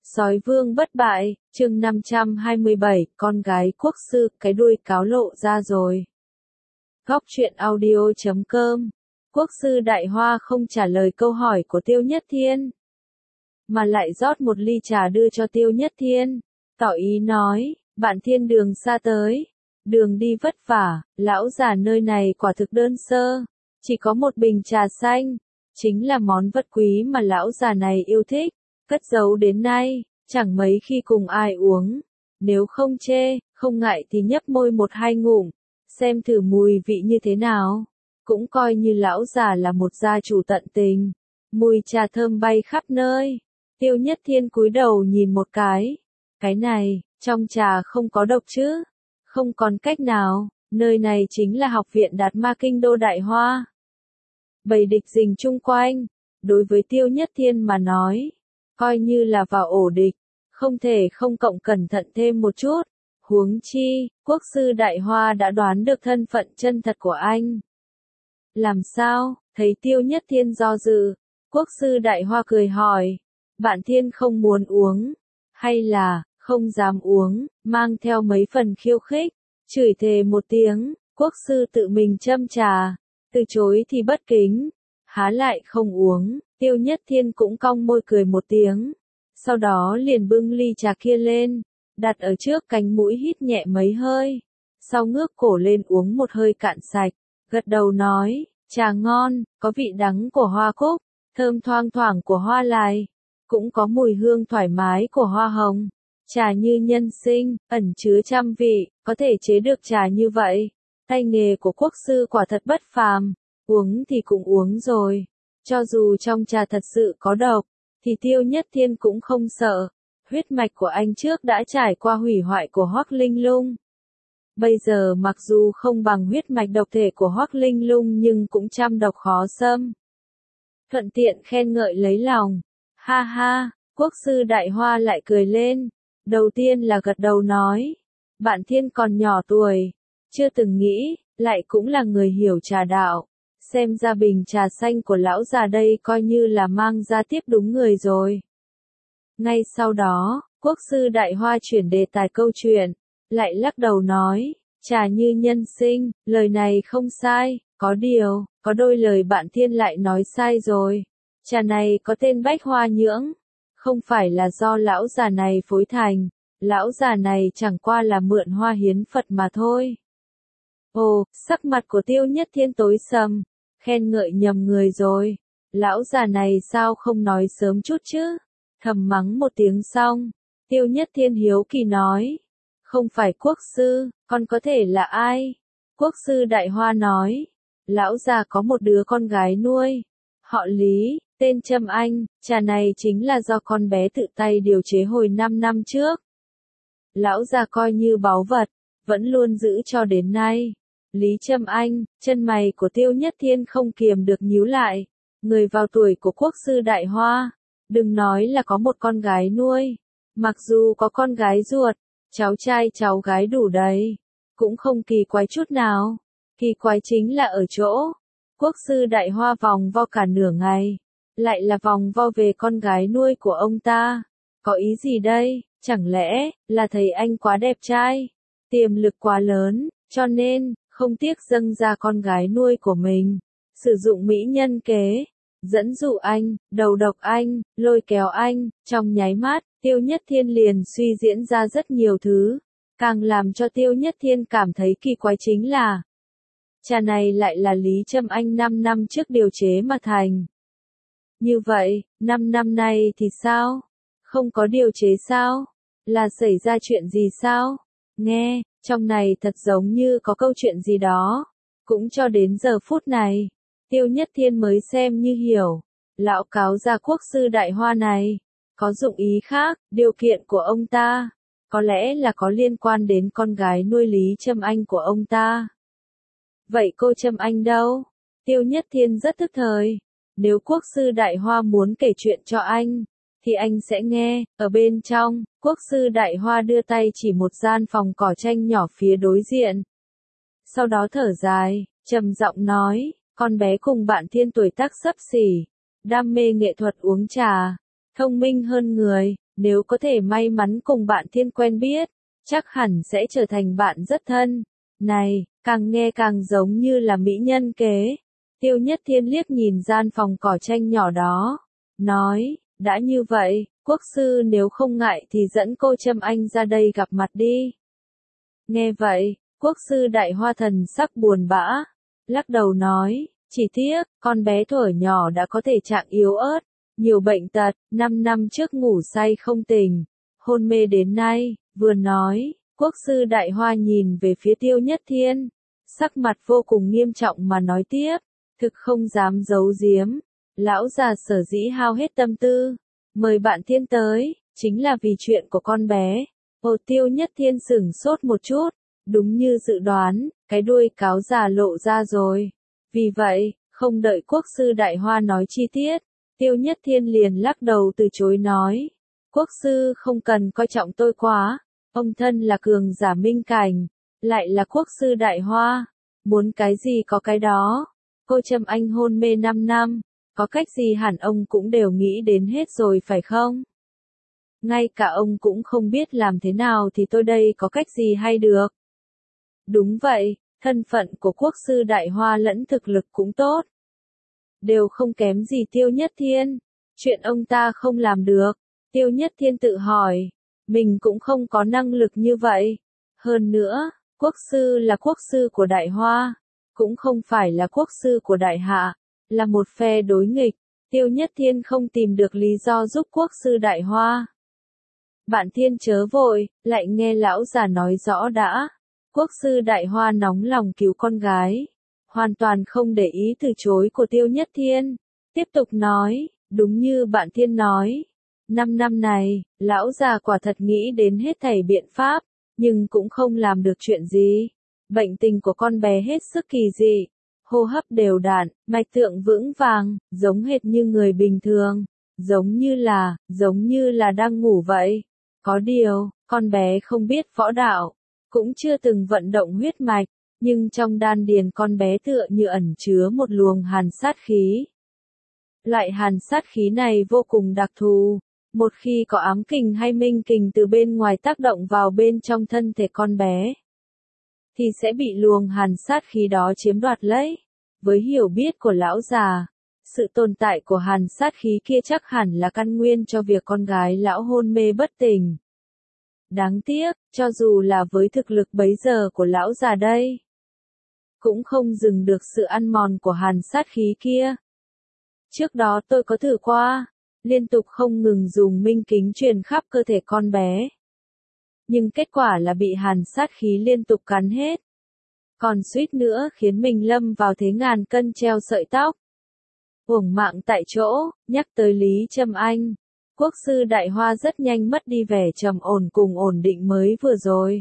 Sói vương bất bại, chương 527, con gái quốc sư, cái đuôi cáo lộ ra rồi. Góc truyện audio.com. Quốc sư Đại Hoa không trả lời câu hỏi của Tiêu Nhất Thiên, mà lại rót một ly trà đưa cho Tiêu Nhất Thiên, tỏ ý nói, bạn thiên đường xa tới, đường đi vất vả, lão già nơi này quả thực đơn sơ, chỉ có một bình trà xanh, chính là món vật quý mà lão già này yêu thích, cất giấu đến nay, chẳng mấy khi cùng ai uống, nếu không chê, không ngại thì nhấp môi một hai ngụm, xem thử mùi vị như thế nào, cũng coi như lão già là một gia chủ tận tình, mùi trà thơm bay khắp nơi. Tiêu Nhất Thiên cúi đầu nhìn một cái này, trong trà không có độc chứ, không còn cách nào, nơi này chính là học viện Đạt Ma Kinh đô Đại Hoa. Bầy địch rình chung quanh, đối với Tiêu Nhất Thiên mà nói, coi như là vào ổ địch, không thể không cộng cẩn thận thêm một chút, huống chi, quốc sư Đại Hoa đã đoán được thân phận chân thật của anh. Làm sao, thấy Tiêu Nhất Thiên do dự, quốc sư Đại Hoa cười hỏi, bạn Thiên không muốn uống, hay là, không dám uống, mang theo mấy phần khiêu khích, chửi thề một tiếng, quốc sư tự mình châm trà, từ chối thì bất kính, há lại không uống, Tiêu Nhất Thiên cũng cong môi cười một tiếng, sau đó liền bưng ly trà kia lên, đặt ở trước cánh mũi hít nhẹ mấy hơi, sau ngước cổ lên uống một hơi cạn sạch, gật đầu nói, trà ngon, có vị đắng của hoa cúc, thơm thoang thoảng của hoa lài, cũng có mùi hương thoải mái của hoa hồng. Trà như nhân sinh, ẩn chứa trăm vị, có thể chế được trà như vậy. Tay nghề của quốc sư quả thật bất phàm, uống thì cũng uống rồi. Cho dù trong trà thật sự có độc, thì Tiêu Nhất Thiên cũng không sợ. Huyết mạch của anh trước đã trải qua hủy hoại của Hoắc Linh Lung. Bây giờ mặc dù không bằng huyết mạch độc thể của Hoắc Linh Lung nhưng cũng trăm độc khó xâm. Thuận tiện khen ngợi lấy lòng. Ha ha, quốc sư Đại Hoa lại cười lên. Đầu tiên là gật đầu nói, bạn Thiên còn nhỏ tuổi, chưa từng nghĩ, lại cũng là người hiểu trà đạo, xem ra bình trà xanh của lão già đây coi như là mang ra tiếp đúng người rồi. Ngay sau đó, quốc sư Đại Hoa chuyển đề tài câu chuyện, lại lắc đầu nói, trà như nhân sinh, lời này không sai, có điều, có đôi lời bạn Thiên lại nói sai rồi, trà này có tên Bách Hoa Nhưỡng. Không phải là do lão già này phối thành, lão già này chẳng qua là mượn hoa hiến Phật mà thôi. Ồ, sắc mặt của Tiêu Nhất Thiên tối sầm, khen ngợi nhầm người rồi, lão già này sao không nói sớm chút chứ, thầm mắng một tiếng xong, Tiêu Nhất Thiên hiếu kỳ nói, không phải quốc sư, còn có thể là ai? Quốc sư Đại Hoa nói, lão già có một đứa con gái nuôi, họ Lý. Tên Trâm Anh, trà này chính là do con bé tự tay điều chế hồi 5 năm trước. Lão già coi như báu vật, vẫn luôn giữ cho đến nay. Lý Trâm Anh, chân mày của Tiêu Nhất Thiên không kiềm được nhíu lại. Người vào tuổi của quốc sư Đại Hoa, đừng nói là có một con gái nuôi. Mặc dù có con gái ruột, cháu trai cháu gái đủ đầy, cũng không kỳ quái chút nào. Kỳ quái chính là ở chỗ, quốc sư Đại Hoa vòng vo cả nửa ngày. Lại là vòng vo về con gái nuôi của ông ta. Có ý gì đây? Chẳng lẽ là thấy anh quá đẹp trai, tiềm lực quá lớn, cho nên không tiếc dâng ra con gái nuôi của mình, sử dụng mỹ nhân kế, dẫn dụ anh, đầu độc anh, lôi kéo anh, trong nháy mắt, Tiêu Nhất Thiên liền suy diễn ra rất nhiều thứ, càng làm cho Tiêu Nhất Thiên cảm thấy kỳ quái chính là trà này lại là Lý Trâm Anh 5 năm trước điều chế mà thành. Như vậy, 5 năm nay thì sao? Không có điều chế sao? Là xảy ra chuyện gì sao? Nghe, trong này thật giống như có câu chuyện gì đó. Cũng cho đến giờ phút này, Tiêu Nhất Thiên mới xem như hiểu. Lão cáo gia quốc sư Đại Hoa này, có dụng ý khác, điều kiện của ông ta, có lẽ là có liên quan đến con gái nuôi Lý Trâm Anh của ông ta. Vậy cô Trâm Anh đâu? Tiêu Nhất Thiên rất tức thời. Nếu quốc sư Đại Hoa muốn kể chuyện cho anh, thì anh sẽ nghe. Ở bên trong, quốc sư Đại Hoa đưa tay chỉ một gian phòng cỏ tranh nhỏ phía đối diện. Sau đó thở dài, trầm giọng nói, con bé cùng bạn Thiên tuổi tác xấp xỉ, đam mê nghệ thuật uống trà, thông minh hơn người, Nếu có thể may mắn cùng bạn Thiên quen biết, chắc hẳn sẽ trở thành bạn rất thân. Này, càng nghe càng giống như là mỹ nhân kế. Tiêu Nhất Thiên liếc nhìn gian phòng cỏ tranh nhỏ đó. Nói, đã như vậy, quốc sư nếu không ngại thì dẫn cô Trâm Anh ra đây gặp mặt đi. Nghe vậy, quốc sư Đại Hoa thần sắc buồn bã. Lắc đầu nói, chỉ tiếc, con bé thuở nhỏ đã có thể trạng yếu ớt, nhiều bệnh tật, 5 năm trước ngủ say không tỉnh, hôn mê đến nay, vừa nói, quốc sư Đại Hoa nhìn về phía Tiêu Nhất Thiên, sắc mặt vô cùng nghiêm trọng mà nói tiếp, thực không dám giấu giếm, lão già sở dĩ hao hết tâm tư, mời bạn Thiên tới, chính là vì chuyện của con bé. Hồ Tiêu Nhất Thiên sửng sốt một chút, đúng như dự đoán, cái đuôi cáo già lộ ra rồi. Vì vậy, không đợi quốc sư Đại Hoa nói chi tiết, Tiêu Nhất Thiên liền lắc đầu từ chối nói. Quốc sư không cần coi trọng tôi quá, ông thân là cường giả minh cảnh, lại là quốc sư Đại Hoa, muốn cái gì có cái đó. Cô Trâm Anh hôn mê 5 năm, có cách gì hẳn ông cũng đều nghĩ đến hết rồi phải không? Ngay cả ông cũng không biết làm thế nào thì tôi đây có cách gì hay được. Đúng vậy, thân phận của quốc sư Đại Hoa lẫn thực lực cũng tốt. Đều không kém gì Tiêu Nhất Thiên. Chuyện ông ta không làm được. Tiêu Nhất Thiên tự hỏi. Mình cũng không có năng lực như vậy. Hơn nữa, quốc sư là quốc sư của Đại Hoa. Cũng không phải là quốc sư của Đại Hạ. Là một phe đối nghịch. Tiêu Nhất Thiên không tìm được lý do giúp quốc sư Đại Hoa. Bạn Thiên chớ vội, lại nghe lão già nói rõ đã. Quốc sư Đại Hoa nóng lòng cứu con gái. Hoàn toàn không để ý từ chối của Tiêu Nhất Thiên. Tiếp tục nói, đúng như bạn Thiên nói. 5 năm này, lão già quả thật nghĩ đến hết thảy biện pháp, nhưng cũng không làm được chuyện gì. Bệnh tình của con bé hết sức kỳ dị. Hô hấp đều đặn, mạch tượng vững vàng, giống hệt như người bình thường. Giống như là đang ngủ vậy. Có điều, con bé không biết võ đạo, cũng chưa từng vận động huyết mạch, nhưng trong đan điền con bé tựa như ẩn chứa một luồng hàn sát khí. Loại hàn sát khí này vô cùng đặc thù, một khi có ám kình hay minh kình từ bên ngoài tác động vào bên trong thân thể con bé, thì sẽ bị luồng hàn sát khí đó chiếm đoạt lấy. Với hiểu biết của lão già, sự tồn tại của hàn sát khí kia chắc hẳn là căn nguyên cho việc con gái lão hôn mê bất tỉnh. Đáng tiếc, cho dù là với thực lực bấy giờ của lão già đây, cũng không dừng được sự ăn mòn của hàn sát khí kia. Trước đó tôi có thử qua, liên tục không ngừng dùng minh kính truyền khắp cơ thể con bé. Nhưng kết quả là bị hàn sát khí liên tục cắn hết. Còn suýt nữa khiến mình lâm vào thế ngàn cân treo sợi tóc. Uổng mạng tại chỗ, nhắc tới Lý Trâm Anh. Quốc sư Đại Hoa rất nhanh mất đi vẻ trầm ổn cùng ổn định mới vừa rồi.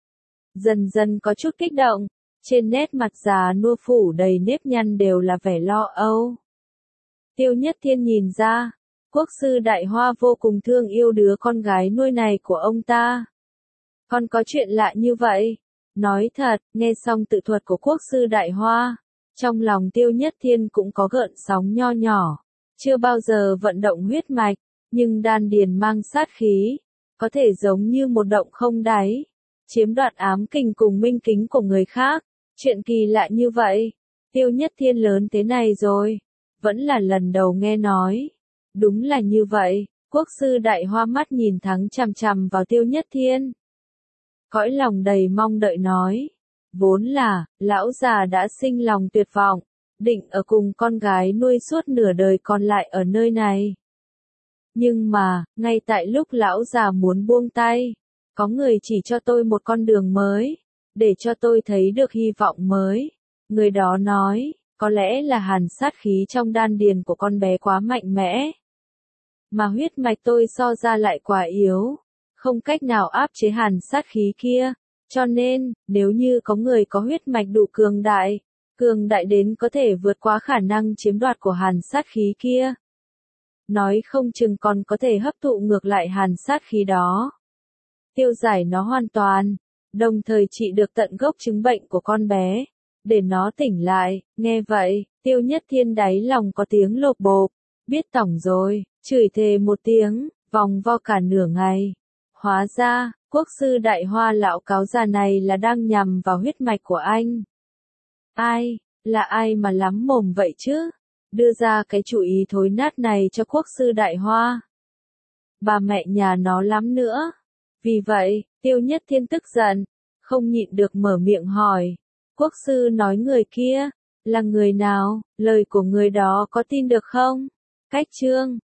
Dần dần có chút kích động, trên nét mặt già nua phủ đầy nếp nhăn đều là vẻ lo âu. Tiêu Nhất Thiên nhìn ra, quốc sư Đại Hoa vô cùng thương yêu đứa con gái nuôi này của ông ta. Còn có chuyện lạ như vậy. Nói thật, nghe xong tự thuật của quốc sư Đại Hoa, trong lòng Tiêu Nhất Thiên cũng có gợn sóng nho nhỏ. Chưa bao giờ vận động huyết mạch, nhưng đan điền mang sát khí, có thể giống như một động không đáy, chiếm đoạt ám kình cùng minh kính của người khác. Chuyện kỳ lạ như vậy, Tiêu Nhất Thiên lớn thế này rồi, vẫn là lần đầu nghe nói. Đúng là như vậy, quốc sư Đại Hoa mắt nhìn thẳng chằm chằm vào Tiêu Nhất Thiên. Cõi lòng đầy mong đợi nói, vốn là, lão già đã sinh lòng tuyệt vọng, định ở cùng con gái nuôi suốt nửa đời còn lại ở nơi này. Nhưng mà, ngay tại lúc lão già muốn buông tay, có người chỉ cho tôi một con đường mới, để cho tôi thấy được hy vọng mới. Người đó nói, có lẽ là hàn sát khí trong đan điền của con bé quá mạnh mẽ, mà huyết mạch tôi so ra lại quá yếu, không cách nào áp chế hàn sát khí kia. Cho nên, nếu như có người có huyết mạch đủ cường đại đến có thể vượt qua khả năng chiếm đoạt của hàn sát khí kia, nói không chừng còn có thể hấp thụ ngược lại hàn sát khí đó, tiêu giải nó hoàn toàn, đồng thời trị được tận gốc chứng bệnh của con bé, để nó tỉnh lại. Nghe vậy, Tiêu Nhất Thiên đáy lòng có tiếng lộp bộp, biết tỏng rồi, chửi thề một tiếng, vòng vo cả nửa ngày. Hóa ra, quốc sư Đại Hoa lão cáo già này là đang nhằm vào huyết mạch của anh. Ai, là ai mà lắm mồm vậy chứ? Đưa ra cái chủ ý thối nát này cho quốc sư Đại Hoa. Bà mẹ nhà nó lắm nữa. Vì vậy, Tiêu Nhất Thiên tức giận, không nhịn được mở miệng hỏi. Quốc sư nói người kia, là người nào, lời của người đó có tin được không? Cách chương